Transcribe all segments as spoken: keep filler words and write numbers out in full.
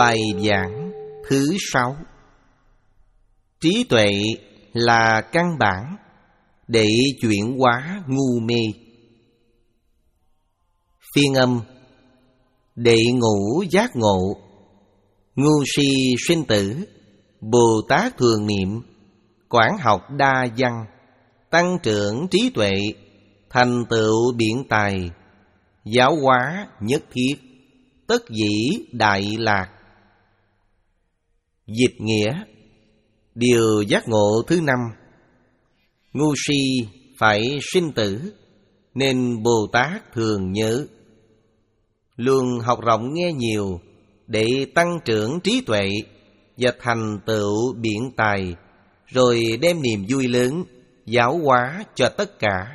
Bài giảng thứ sáu. Trí tuệ là căn bản để chuyển hóa ngu mê. Phiên âm: đệ ngũ giác ngộ, ngu si sinh tử, Bồ Tát thường niệm, quán học đa văn, tăng trưởng trí tuệ, thành tựu biện tài, giáo hóa nhất thiết, tất dĩ đại lạc. Dịch nghĩa: điều giác ngộ thứ năm. Ngu si phải sinh tử, nên Bồ Tát thường nhớ. Luôn học rộng nghe nhiều để tăng trưởng trí tuệ và thành tựu biện tài, rồi đem niềm vui lớn giáo hóa cho tất cả.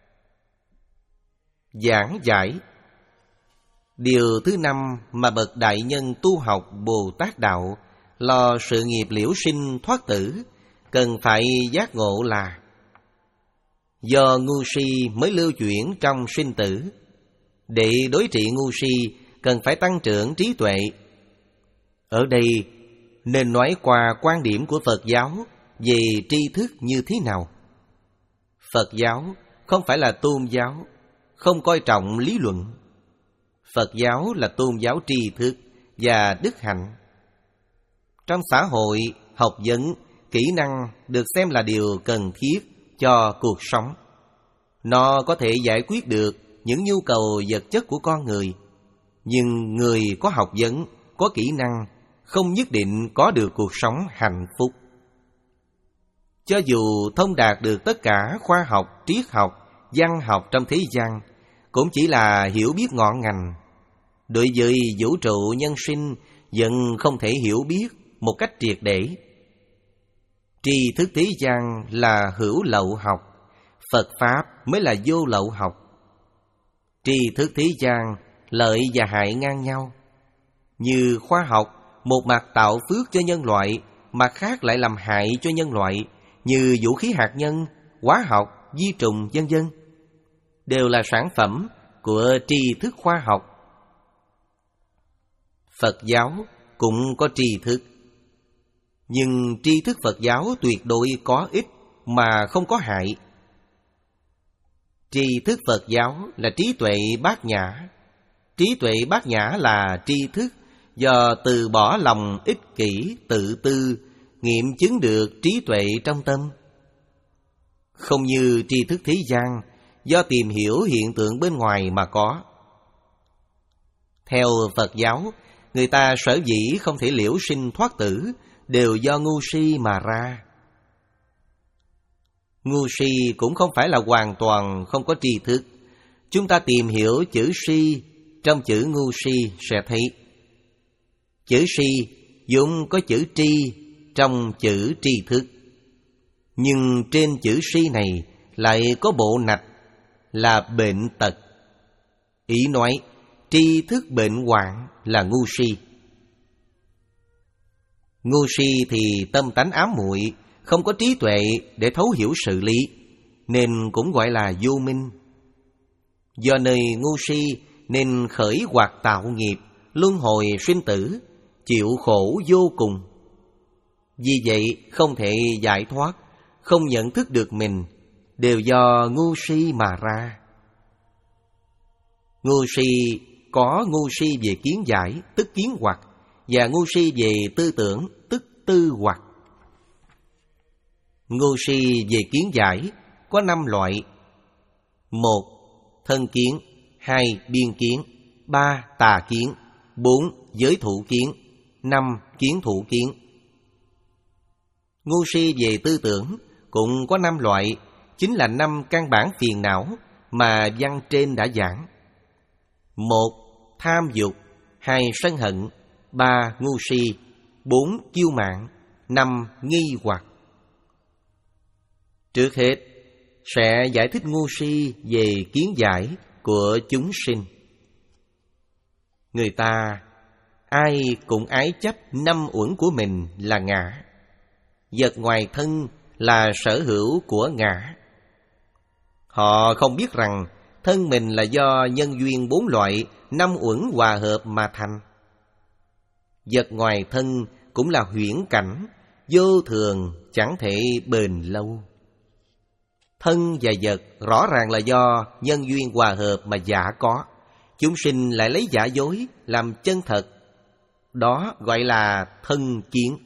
Giảng giải: điều thứ năm mà bậc đại nhân tu học Bồ Tát đạo, lo sự nghiệp liễu sinh thoát tử, cần phải giác ngộ là: do ngu si mới lưu chuyển trong sinh tử. Để đối trị ngu si, cần phải tăng trưởng trí tuệ. Ở đây nên nói qua quan điểm của Phật giáo về tri thức như thế nào. Phật giáo không phải là tôn giáo, không coi trọng lý luận. Phật giáo là tôn giáo tri thức và đức hạnh. Trong xã hội, học vấn, kỹ năng được xem là điều cần thiết cho cuộc sống. Nó có thể giải quyết được những nhu cầu vật chất của con người. Nhưng người có học vấn, có kỹ năng không nhất định có được cuộc sống hạnh phúc. Cho dù thông đạt được tất cả khoa học, triết học, văn học trong thế gian, cũng chỉ là hiểu biết ngọn ngành. Đối với vũ trụ nhân sinh, vẫn không thể hiểu biết một cách triệt để. Tri thức thế gian là hữu lậu học, Phật Pháp mới là vô lậu học. Tri thức thế gian lợi và hại ngang nhau. Như khoa học, một mặt tạo phước cho nhân loại, mặt khác lại làm hại cho nhân loại. Như vũ khí hạt nhân, hóa học, vi trùng, vân vân, đều là sản phẩm của tri thức khoa học. Phật giáo cũng có tri thức, nhưng tri thức Phật giáo tuyệt đối có ích mà không có hại. Tri thức Phật giáo là trí tuệ bát nhã. Trí tuệ bát nhã là tri thức do từ bỏ lòng ích kỷ, tự tư, nghiệm chứng được trí tuệ trong tâm. Không như tri thức thế gian, do tìm hiểu hiện tượng bên ngoài mà có. Theo Phật giáo, người ta sở dĩ không thể liễu sinh thoát tử đều do ngu si mà ra. Ngu si cũng không phải là hoàn toàn không có tri thức. Chúng ta tìm hiểu chữ si trong chữ ngu si sẽ thấy. Chữ si vốn có chữ tri trong chữ tri thức. Nhưng trên chữ si này lại có bộ nạch là bệnh tật. Ý nói tri thức bệnh hoạn là ngu si. Ngu si thì tâm tánh ám muội, không có trí tuệ để thấu hiểu sự lý, nên cũng gọi là vô minh. Do nơi ngu si nên khởi hoặc tạo nghiệp, luân hồi sinh tử, chịu khổ vô cùng. Vì vậy không thể giải thoát, không nhận thức được mình, đều do ngu si mà ra. Ngu si có ngu si về kiến giải, tức kiến hoặc, và ngu si về tư tưởng, tức tư hoặc. Ngu si về kiến giải có năm loại. Một, thân kiến. Hai, biên kiến. Ba, tà kiến. Bốn, giới thủ kiến. Năm, kiến thủ kiến. Ngu si về tư tưởng cũng có năm loại, chính là năm căn bản phiền não mà văn trên đã giảng. Một, tham dục. Hai, sân hận. Ba, ngu si. Bốn, kiêu mạn. Năm, nghi hoặc. Trước hết sẽ giải thích ngu si về kiến giải của chúng sinh. Người ta ai cũng ái chấp năm uẩn của mình là ngã. Vật ngoài thân là sở hữu của ngã. Họ không biết rằng thân mình là do nhân duyên bốn loại năm uẩn hòa hợp mà thành. Vật ngoài thân cũng là huyễn cảnh, vô thường, chẳng thể bền lâu. Thân và vật rõ ràng là do nhân duyên hòa hợp mà giả có. Chúng sinh lại lấy giả dối làm chân thật. Đó gọi là thân kiến.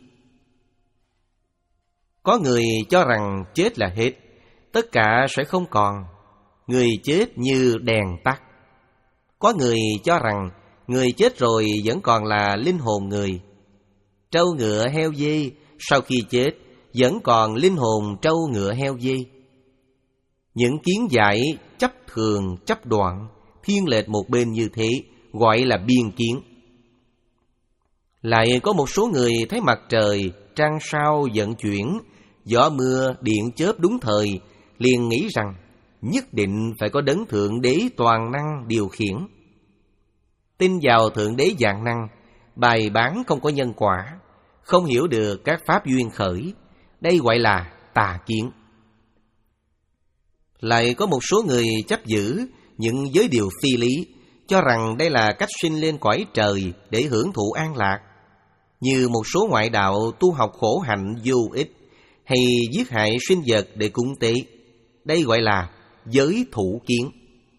Có người cho rằng chết là hết, tất cả sẽ không còn. Người chết như đèn tắt. Có người cho rằng người chết rồi vẫn còn là linh hồn người. Trâu ngựa heo dê sau khi chết vẫn còn linh hồn trâu ngựa heo dê. Những kiến giải chấp thường chấp đoạn, thiên lệch một bên như thế gọi là biên kiến. Lại có một số người thấy mặt trời, trăng sao vận chuyển, gió mưa, điện chớp đúng thời, liền nghĩ rằng nhất định phải có đấng Thượng Đế toàn năng điều khiển. Tin vào Thượng Đế vạn năng, bài bán không có nhân quả, không hiểu được các pháp duyên khởi, đây gọi là tà kiến. Lại có một số người chấp giữ những giới điều phi lý, cho rằng đây là cách sinh lên cõi trời để hưởng thụ an lạc. Như một số ngoại đạo tu học khổ hạnh vô ích, hay giết hại sinh vật để cúng tế, đây gọi là giới thủ kiến.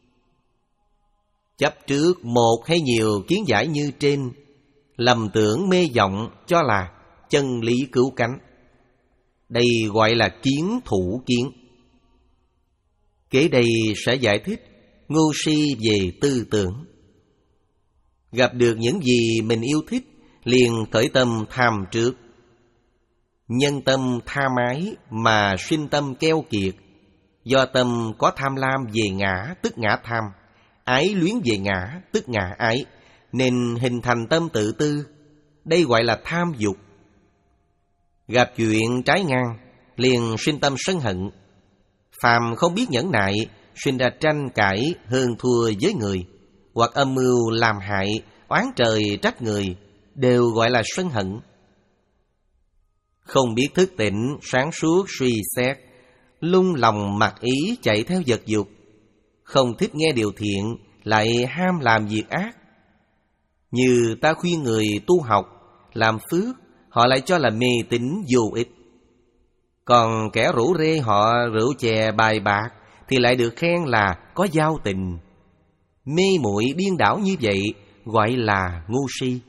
Chấp trước một hay nhiều kiến giải như trên, lầm tưởng mê vọng cho là chân lý cứu cánh, đây gọi là kiến thủ kiến. Kế đây sẽ giải thích ngu si về tư tưởng. Gặp được những gì mình yêu thích, liền khởi tâm tham trước. Nhân tâm tham ái mà sinh tâm keo kiệt. Do tâm có tham lam về ngã tức ngã tham, ái luyến về ngã tức ngã ái, nên hình thành tâm tự tư, đây gọi là tham dục. Gặp chuyện trái ngang, liền sinh tâm sân hận. Phàm không biết nhẫn nại, sinh ra tranh cãi hơn thua với người, hoặc âm mưu làm hại, oán trời trách người, đều gọi là sân hận. Không biết thức tỉnh, sáng suốt suy xét, lung lòng mặc ý chạy theo vật dục, không thích nghe điều thiện, lại ham làm việc ác. Như ta khuyên người tu học, làm phước, họ lại cho là mê tín vô ích. Còn kẻ rủ rê họ rượu chè bài bạc thì lại được khen là có giao tình. Mê muội điên đảo như vậy gọi là ngu si.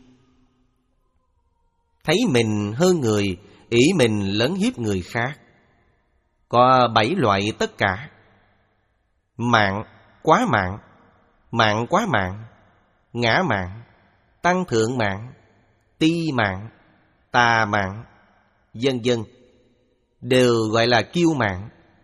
Thấy mình hơn người, ý mình lấn hiếp người khác. Có bảy loại tất cả: mạng, quá mạng, mạng quá mạng, ngã mạng, tăng thượng mạng, ti mạng, tà mạng, vân vân, đều gọi là kiêu mạng.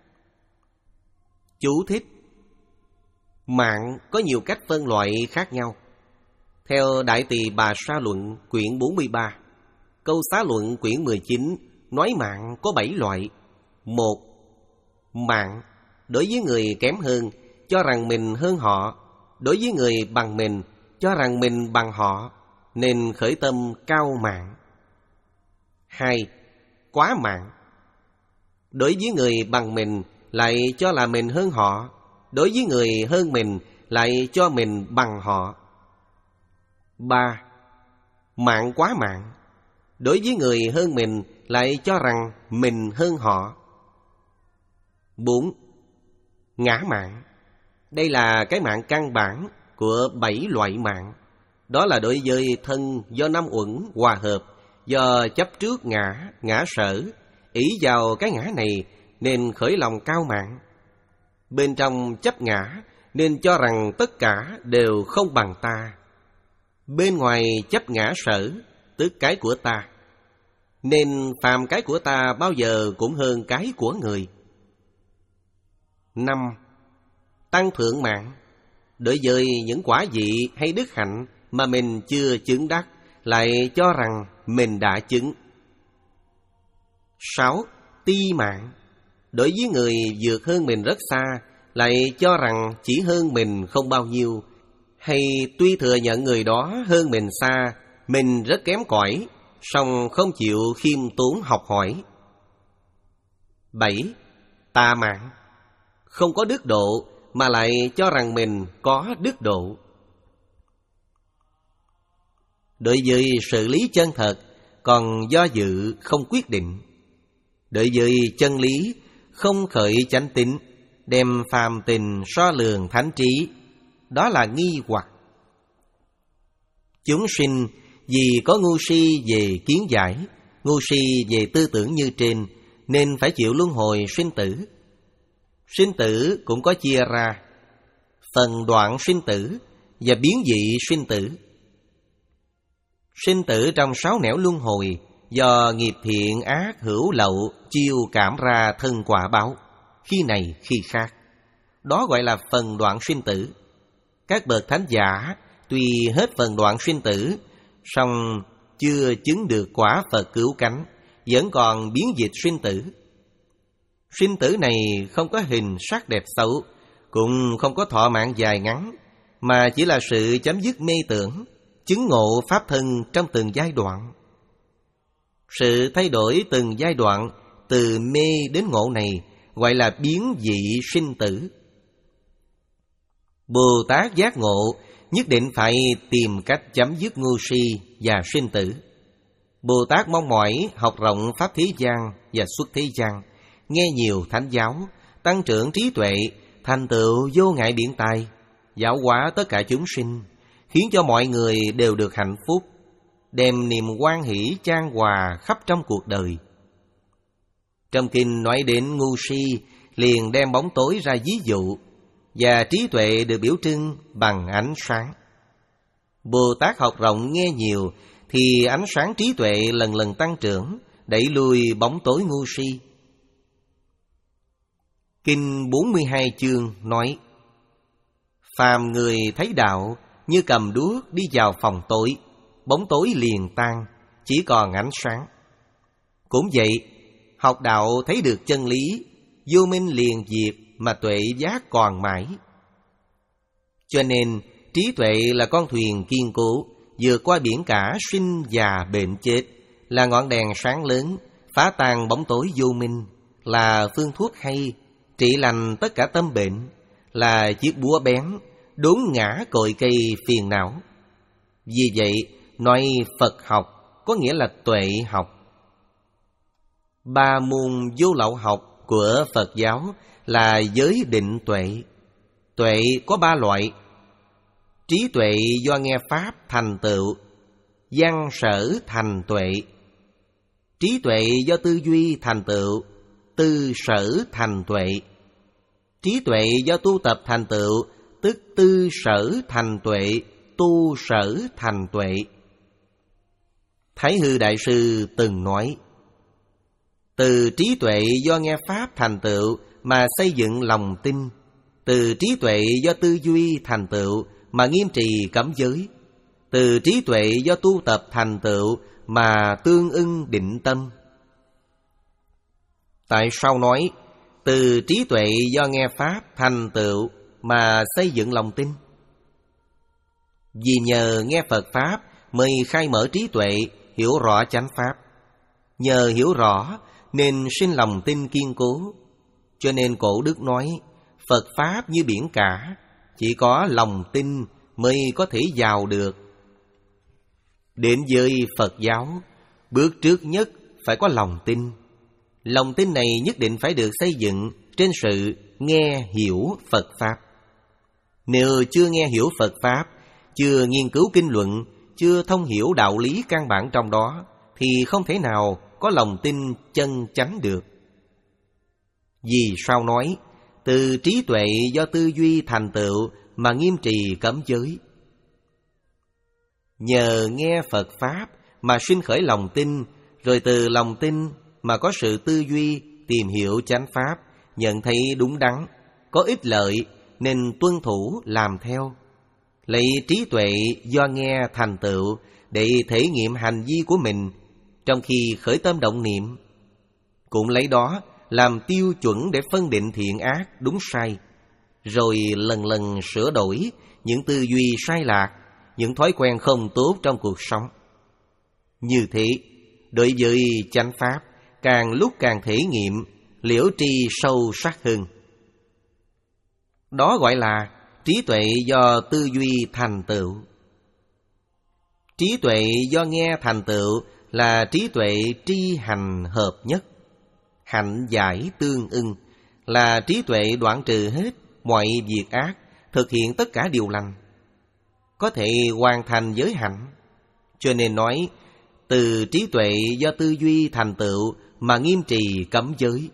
Chú thích: mạng có nhiều cách phân loại khác nhau. Theo Đại Tỳ Bà Sa Luận quyển bốn mươi ba, Câu Xá Luận quyển mười chín nói mạng có bảy loại. Một, mạng đối với người kém hơn, cho rằng mình hơn họ; đối với người bằng mình, cho rằng mình bằng họ, nên khởi tâm cao mạng. Hai, quá mạng đối với người bằng mình, lại cho là mình hơn họ; đối với người hơn mình, lại cho mình bằng họ. Ba, mạng quá mạng đối với người hơn mình, lại cho rằng mình hơn họ. Bốn, ngã mạng. Đây là cái mạng căn bản của bảy loại mạng. Đó là đối với thân do năm uẩn hòa hợp, do chấp trước ngã, ngã sở, ý vào cái ngã này nên khởi lòng cao mạng. Bên trong chấp ngã nên cho rằng tất cả đều không bằng ta. Bên ngoài chấp ngã sở, tức cái của ta, nên phàm cái của ta bao giờ cũng hơn cái của người. Năm, tăng thượng mạng. Đối với những quả vị hay đức hạnh mà mình chưa chứng đắc, lại cho rằng mình đã chứng. Sáu, ti mạng. Đối với người vượt hơn mình rất xa, lại cho rằng chỉ hơn mình không bao nhiêu, hay tuy thừa nhận người đó hơn mình xa, mình rất kém cỏi, song không chịu khiêm tốn học hỏi. Bảy, tà mạng. Không có đức độ mà lại cho rằng mình có đức độ. Đối với sự lý chân thật còn do dự không quyết định. Đối với chân lý không khởi chánh tín, đem phàm tình so lường thánh trí, đó là nghi hoặc. Chúng sinh vì có ngu si về kiến giải, ngu si về tư tưởng như trên, nên phải chịu luân hồi sinh tử. Sinh tử cũng có chia ra phần đoạn sinh tử và biến dị sinh tử. Sinh tử trong sáu nẻo luân hồi do nghiệp thiện ác hữu lậu chiêu cảm ra thân quả báo, khi này khi khác. Đó gọi là phần đoạn sinh tử. Các bậc thánh giả tuy hết phần đoạn sinh tử, song chưa chứng được quả Phật cứu cánh, vẫn còn biến dịch sinh tử. Sinh tử này không có hình sắc đẹp xấu, cũng không có thọ mạng dài ngắn, mà chỉ là sự chấm dứt mê tưởng, chứng ngộ pháp thân trong từng giai đoạn. Sự thay đổi từng giai đoạn từ mê đến ngộ này gọi là biến dị sinh tử. Bồ Tát giác ngộ nhất định phải tìm cách chấm dứt ngu si và sinh tử. Bồ Tát mong mỏi học rộng pháp thế gian và xuất thế gian, nghe nhiều thánh giáo, tăng trưởng trí tuệ, thành tựu vô ngại biện tài, giáo hóa tất cả chúng sinh, khiến cho mọi người đều được hạnh phúc, đem niềm hoan hỷ chan hòa khắp trong cuộc đời. Trong kinh nói đến ngu si, liền đem bóng tối ra ví dụ, và trí tuệ được biểu trưng bằng ánh sáng. Bồ Tát học rộng nghe nhiều, thì ánh sáng trí tuệ lần lần tăng trưởng, đẩy lùi bóng tối ngu si. Kinh bốn mươi hai chương nói: phàm người thấy đạo như cầm đuốc đi vào phòng tối, bóng tối liền tan, chỉ còn ánh sáng. Cũng vậy, học đạo thấy được chân lý, vô minh liền diệt mà tuệ giác còn mãi. Cho nên trí tuệ là con thuyền kiên cố, vượt qua biển cả sinh già bệnh chết, là ngọn đèn sáng lớn, phá tan bóng tối vô minh, là phương thuốc hay, trị lành tất cả tâm bệnh, là chiếc búa bén, đốn ngã cội cây phiền não. Vì vậy, nói Phật học có nghĩa là tuệ học. Ba môn vô lậu học của Phật giáo là giới định tuệ. Tuệ có ba loại: trí tuệ do nghe Pháp thành tựu, văn sở thành tuệ; trí tuệ do tư duy thành tựu, tư sở thành tuệ; trí tuệ do tu tập thành tựu, tức tư sở thành tuệ, tu sở thành tuệ. Thái Hư Đại Sư từng nói: từ trí tuệ do nghe Pháp thành tựu mà xây dựng lòng tin, từ trí tuệ do tư duy thành tựu mà nghiêm trì cấm giới, từ trí tuệ do tu tập thành tựu mà tương ưng định tâm. Tại sao nói từ trí tuệ do nghe Pháp thành tựu mà xây dựng lòng tin? Vì nhờ nghe Phật Pháp mới khai mở trí tuệ, hiểu rõ chánh Pháp. Nhờ hiểu rõ nên sinh lòng tin kiên cố. Cho nên cổ đức nói: Phật Pháp như biển cả, chỉ có lòng tin mới có thể vào được. Đến với Phật giáo, bước trước nhất phải có lòng tin. Lòng tin này nhất định phải được xây dựng trên sự nghe hiểu Phật Pháp. Nếu chưa nghe hiểu Phật Pháp, chưa nghiên cứu kinh luận, chưa thông hiểu đạo lý căn bản trong đó, thì không thể nào có lòng tin chân chánh được. Vì sao nói từ trí tuệ do tư duy thành tựu mà nghiêm trì cấm giới? Nhờ nghe Phật Pháp mà sinh khởi lòng tin, rồi từ lòng tin mà có sự tư duy, tìm hiểu chánh Pháp, nhận thấy đúng đắn, có ích lợi nên tuân thủ làm theo. Lấy trí tuệ do nghe thành tựu để thể nghiệm hành vi của mình trong khi khởi tâm động niệm. Cũng lấy đó làm tiêu chuẩn để phân định thiện ác đúng sai, rồi lần lần sửa đổi những tư duy sai lạc, những thói quen không tốt trong cuộc sống. Như thế, đối với chánh Pháp càng lúc càng thể nghiệm, liễu tri sâu sắc hơn. Đó gọi là trí tuệ do tư duy thành tựu. Trí tuệ do nghe thành tựu là trí tuệ tri hành hợp nhất. Hạnh giải tương ưng là trí tuệ đoạn trừ hết mọi việc ác, thực hiện tất cả điều lành, có thể hoàn thành giới hạnh. Cho nên nói, từ trí tuệ do tư duy thành tựu mà nghiêm trì cấm giới.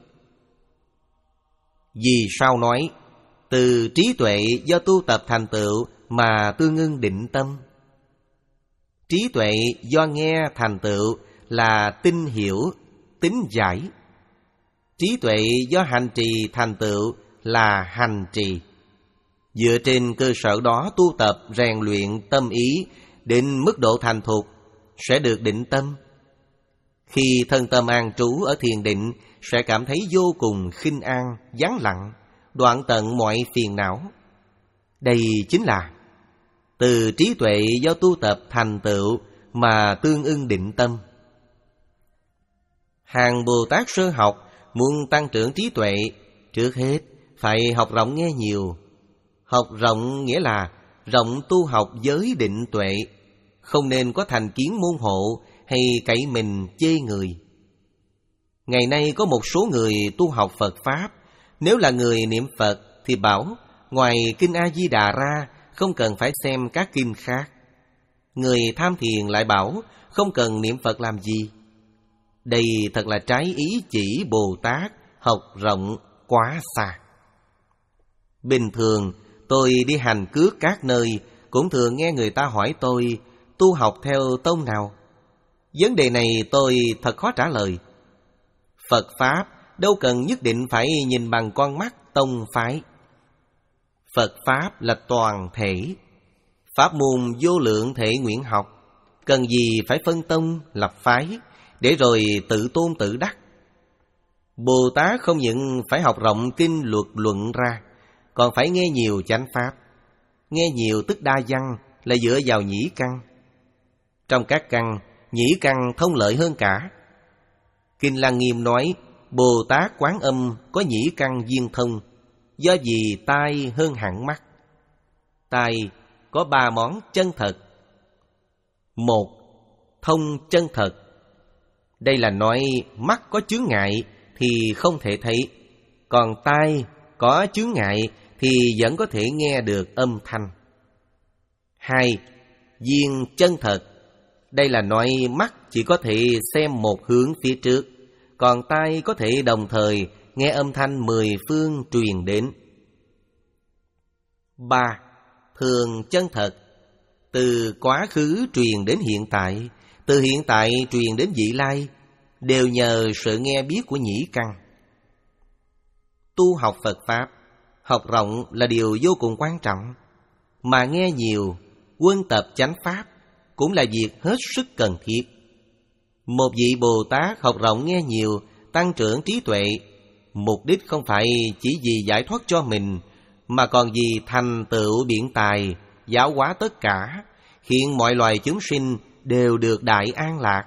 Vì sao nói từ trí tuệ do tu tập thành tựu mà tương ưng định tâm? Trí tuệ do nghe thành tựu là tinh hiểu, tính giải. Trí tuệ do hành trì thành tựu là hành trì. Dựa trên cơ sở đó tu tập rèn luyện tâm ý đến mức độ thành thục, sẽ được định tâm. Khi thân tâm an trú ở thiền định, sẽ cảm thấy vô cùng khinh an, vắng lặng, đoạn tận mọi phiền não. Đây chính là từ trí tuệ do tu tập thành tựu mà tương ưng định tâm. Hàng Bồ Tát sơ học muốn tăng trưởng trí tuệ, trước hết phải học rộng nghe nhiều. Học rộng nghĩa là rộng tu học giới định tuệ, không nên có thành kiến môn hộ hay cậy mình chê người. Ngày nay có một số người tu học Phật Pháp, nếu là người niệm Phật thì bảo ngoài Kinh A-di-đà ra không cần phải xem các kinh khác. Người tham thiền lại bảo không cần niệm Phật làm gì. Đây thật là trái ý chỉ Bồ Tát học rộng quá xa. Bình thường tôi đi hành cước các nơi cũng thường nghe người ta hỏi tôi tu học theo tông nào. Vấn đề này tôi thật khó trả lời. Phật Pháp đâu cần nhất định phải nhìn bằng con mắt tông phái. Phật Pháp là toàn thể. Pháp môn vô lượng thể nguyện học, cần gì phải phân tông lập phái để rồi tự tôn tự đắc. Bồ Tát không những phải học rộng kinh luật luận ra, còn phải nghe nhiều chánh pháp. Nghe nhiều tức đa văn là dựa vào nhĩ căn. Trong các căn, nhĩ căn thông lợi hơn cả. Kinh Lăng Nghiêm nói Bồ Tát Quán Âm có nhĩ căn viên thông, do vì tai hơn hẳn mắt. Tai có ba món chân thật. Một, thông chân thật. Đây là nói mắt có chướng ngại thì không thể thấy, còn tai có chướng ngại thì vẫn có thể nghe được âm thanh. Hai, viên chân thật. Đây là nói mắt chỉ có thể xem một hướng phía trước, còn tai có thể đồng thời nghe âm thanh mười phương truyền đến. Ba, thường chân thật. Từ quá khứ truyền đến hiện tại, từ hiện tại truyền đến vị lai, đều nhờ sự nghe biết của nhĩ căn. Tu học Phật Pháp, học rộng là điều vô cùng quan trọng, mà nghe nhiều, quân tập chánh Pháp cũng là việc hết sức cần thiết. Một vị Bồ Tát học rộng nghe nhiều, tăng trưởng trí tuệ, mục đích không phải chỉ vì giải thoát cho mình, mà còn vì thành tựu biện tài, giáo hóa tất cả, khiến mọi loài chúng sinh đều được đại an lạc.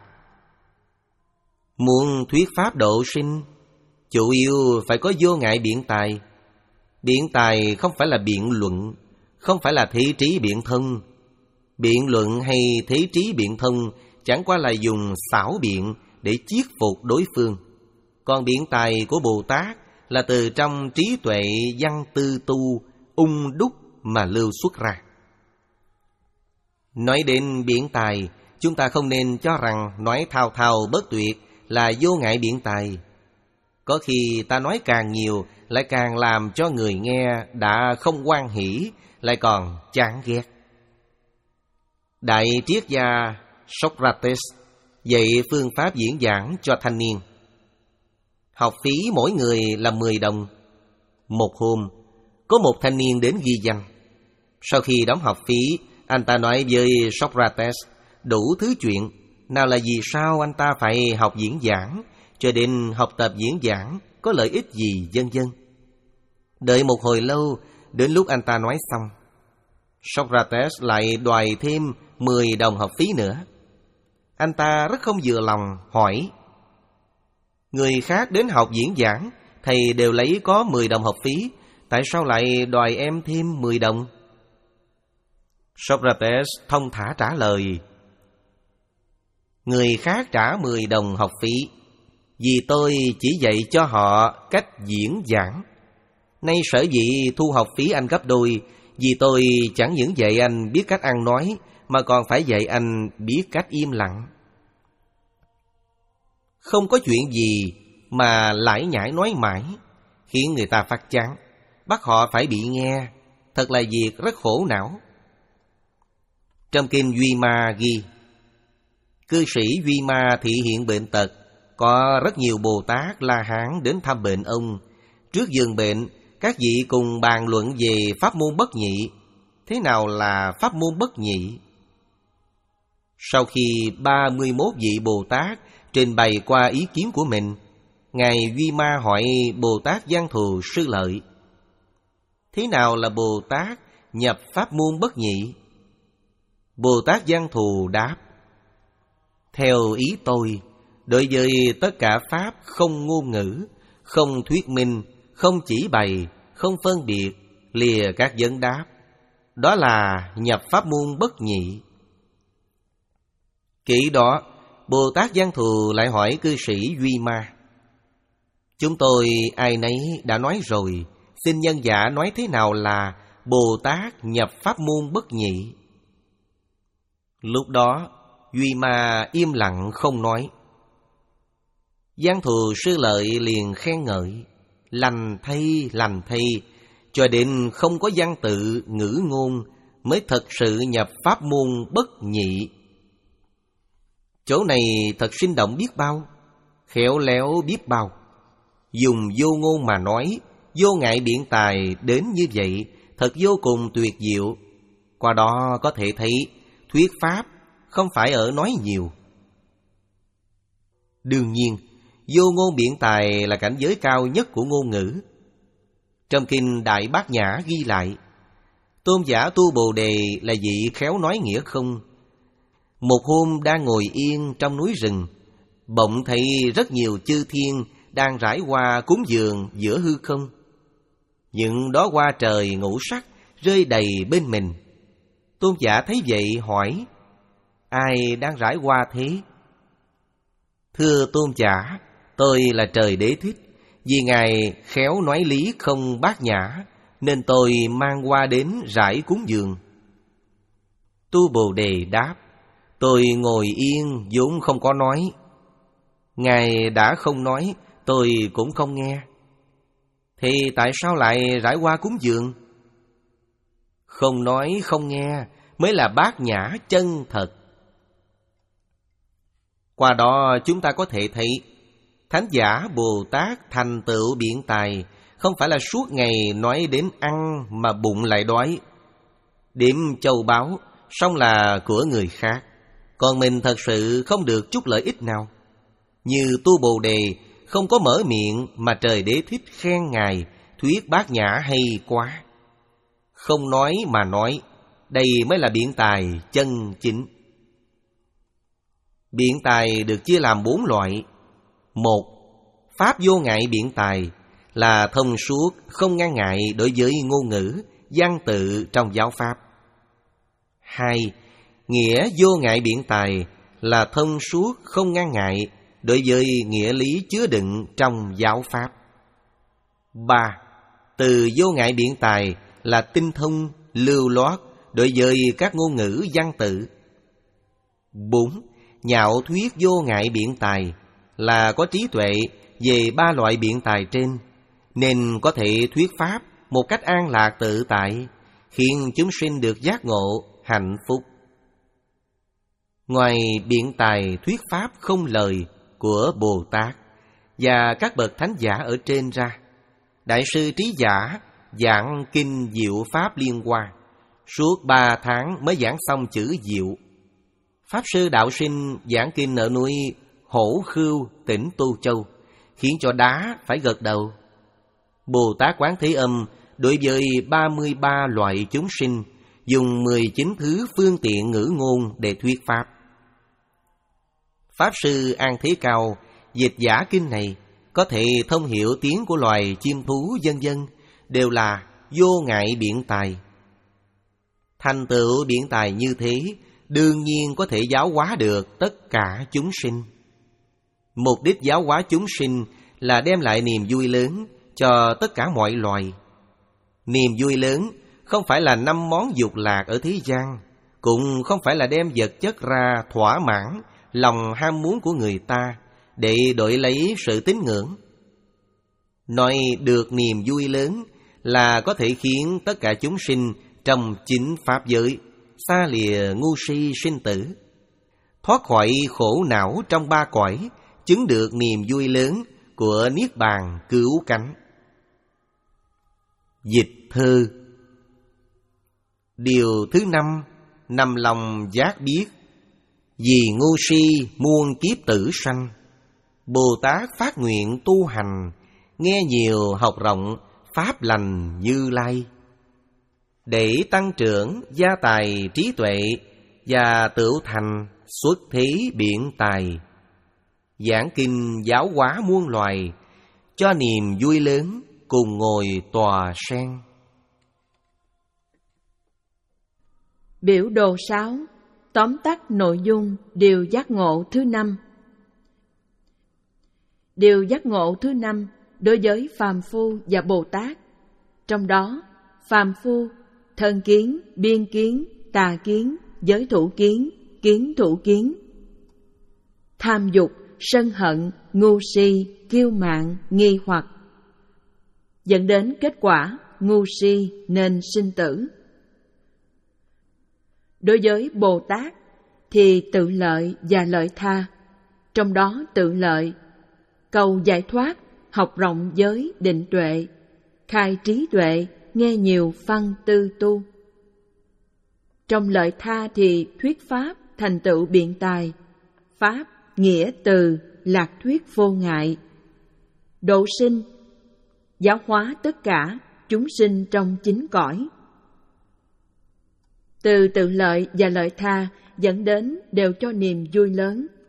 Muốn thuyết pháp độ sinh, chủ yếu phải có vô ngại biện tài. Biện tài không phải là biện luận, không phải là thế trí biện thông. Biện luận hay thế trí biện thông chẳng qua là dùng xảo biện để chiết phục đối phương. Còn biện tài của Bồ Tát là từ trong trí tuệ văn tư tu ung đúc mà lưu xuất ra. Nói đến biện tài, chúng ta không nên cho rằng nói thao thao bất tuyệt là vô ngại biện tài. Có khi ta nói càng nhiều lại càng làm cho người nghe đã không hoan hỷ, lại còn chán ghét. Đại triết gia Socrates dạy phương pháp diễn giảng cho thanh niên. Học phí mỗi người là mười đồng. Một hôm, có một thanh niên đến ghi danh. Sau khi đóng học phí, anh ta nói với Socrates đủ thứ chuyện. Nào là vì sao anh ta phải học diễn giảng, cho đến học tập diễn giảng có lợi ích gì, vân vân. Đợi một hồi lâu, đến lúc anh ta nói xong, Socrates lại đòi thêm mười đồng học phí nữa. Anh ta rất không vừa lòng, hỏi: người khác đến học diễn giảng, thầy đều lấy có mười đồng học phí, tại sao lại đòi em thêm mười đồng? Socrates thông thả trả lời: người khác trả mười đồng học phí, vì tôi chỉ dạy cho họ cách diễn giảng. Nay sở dĩ thu học phí anh gấp đôi, vì tôi chẳng những dạy anh biết cách ăn nói, mà còn phải dạy anh biết cách im lặng. Không có chuyện gì mà lải nhải nói mãi, khiến người ta phát chán, bắt họ phải bị nghe, thật là việc rất khổ não. Trong kinh Duy Ma ghi, cư sĩ Duy Ma thị hiện bệnh tật, có rất nhiều Bồ Tát La Hán đến thăm bệnh ông. Trước giường bệnh, các vị cùng bàn luận về pháp môn bất nhị. Thế nào là pháp môn bất nhị? Sau khi ba mươi mốt vị Bồ Tát trình bày qua ý kiến của mình, Ngài Duy Ma hỏi Bồ Tát Văn Thù Sư Lợi: thế nào là Bồ Tát nhập pháp môn bất nhị? Bồ Tát Văn Thù đáp: theo ý tôi, đối với tất cả pháp không ngôn ngữ, không thuyết minh, không chỉ bày, không phân biệt, lìa các vấn đáp, đó là nhập pháp môn bất nhị. Kỹ đó, Bồ Tát Văn Thù lại hỏi cư sĩ Duy Ma: chúng tôi ai nấy đã nói rồi, xin nhân giả nói thế nào là Bồ Tát nhập pháp môn bất nhị? Lúc đó Duy Ma im lặng không nói. Văn Thù Sư Lợi liền khen ngợi: lành thay, lành thay, cho đến không có văn tự ngữ ngôn mới thật sự nhập pháp môn bất nhị. Chỗ này thật sinh động biết bao, khéo léo biết bao. Dùng vô ngôn mà nói, vô ngại biện tài đến như vậy, thật vô cùng tuyệt diệu. Qua đó có thể thấy thuyết pháp không phải ở nói nhiều. Đương nhiên, vô ngôn biện tài là cảnh giới cao nhất của ngôn ngữ. Trong kinh Đại Bát Nhã ghi lại, tôn giả Tu Bồ Đề là vị khéo nói nghĩa không. Một hôm đang ngồi yên trong núi rừng, bỗng thấy rất nhiều chư thiên đang rải hoa cúng dường giữa hư không. Những đóa hoa trời ngũ sắc rơi đầy bên mình. Tôn giả thấy vậy hỏi: ai đang rải hoa thế? Thưa tôn giả, tôi là Trời Đế Thích. Vì Ngài khéo nói lý không bát nhã, nên tôi mang hoa đến rải cúng dường. Tu Bồ Đề đáp: tôi ngồi yên vốn không có nói. Ngài đã không nói, tôi cũng không nghe. Thì tại sao lại rải hoa cúng dường? Không nói không nghe mới là bát nhã chân thật. Qua đó chúng ta có thể thấy Thánh giả Bồ Tát thành tựu biện tài không phải là suốt ngày nói đến ăn mà bụng lại đói. Điểm châu báu xong là của người khác, còn mình thật sự không được chút lợi ích nào. Như Tu Bồ Đề không có mở miệng mà Trời Đế Thích khen Ngài thuyết bát nhã hay quá. Không nói mà nói, đây mới là biện tài chân chính. Biện tài được chia làm bốn loại. Một, pháp vô ngại biện tài là thông suốt không ngăn ngại đối với ngôn ngữ, văn tự trong giáo pháp. Hai, nghĩa vô ngại biện tài là thông suốt không ngăn ngại đối với nghĩa lý chứa đựng trong giáo pháp. Ba, từ vô ngại biện tài là tinh thông, lưu loát đối với các ngôn ngữ văn tự. Bốn, nhạo thuyết vô ngại biện tài là có trí tuệ về ba loại biện tài trên, nên có thể thuyết pháp một cách an lạc tự tại, khiến chúng sinh được giác ngộ, hạnh phúc. Ngoài biện tài thuyết pháp không lời của Bồ Tát và các bậc thánh giả ở trên ra, Đại sư Trí Giả giảng kinh Diệu Pháp Liên Hoa, suốt ba tháng mới giảng xong chữ Diệu. Pháp sư Đạo Sinh giảng kinh ở núi Hổ Khưu, tỉnh Tu Châu, khiến cho đá phải gật đầu. Bồ Tát Quán Thế Âm đối với ba mươi ba loại chúng sinh dùng mười chín thứ phương tiện ngữ ngôn để thuyết pháp. Pháp sư An Thế Cao dịch giả kinh này có thể thông hiểu tiếng của loài chim thú vân vân, đều là vô ngại biện tài. Thành tựu biện tài như thế đương nhiên có thể giáo hóa được tất cả chúng sinh. Mục đích giáo hóa chúng sinh là đem lại niềm vui lớn cho tất cả mọi loài. Niềm vui lớn không phải là năm món dục lạc ở thế gian, cũng không phải là đem vật chất ra thỏa mãn lòng ham muốn của người ta để đổi lấy sự tín ngưỡng. Nói được niềm vui lớn là có thể khiến tất cả chúng sinh trong chính pháp giới xa lìa ngu si sinh tử, thoát khỏi khổ não trong ba cõi, chứng được niềm vui lớn của Niết Bàn cứu cánh. Dịch thơ. Điều thứ năm, nằm lòng giác biết. Vì ngu si muôn kiếp tử sanh, Bồ Tát phát nguyện tu hành, nghe nhiều học rộng pháp lành Như Lai. Để tăng trưởng gia tài trí tuệ, và tựu thành xuất thế biện tài. Giảng kinh giáo hóa muôn loài, cho niềm vui lớn cùng ngồi tòa sen. Biểu đồ sáu. Tóm tắt nội dung điều giác ngộ thứ năm. Điều giác ngộ thứ năm đối với phàm phu và Bồ Tát. Trong đó, phàm phu, thân kiến, biên kiến, tà kiến, giới thủ kiến, kiến thủ kiến. Tham dục, sân hận, ngu si, kiêu mạn, nghi hoặc, dẫn đến kết quả ngu si nên sinh tử. Đối với Bồ Tát thì tự lợi và lợi tha. Trong đó tự lợi, cầu giải thoát, học rộng giới định tuệ, khai trí tuệ, nghe nhiều văn tư tu. Trong lợi tha thì thuyết pháp, thành tựu biện tài, pháp, nghĩa từ, lạc thuyết vô ngại, độ sinh, giáo hóa tất cả chúng sinh trong chín cõi. Từ tự lợi và lợi tha dẫn đến đều cho niềm vui lớn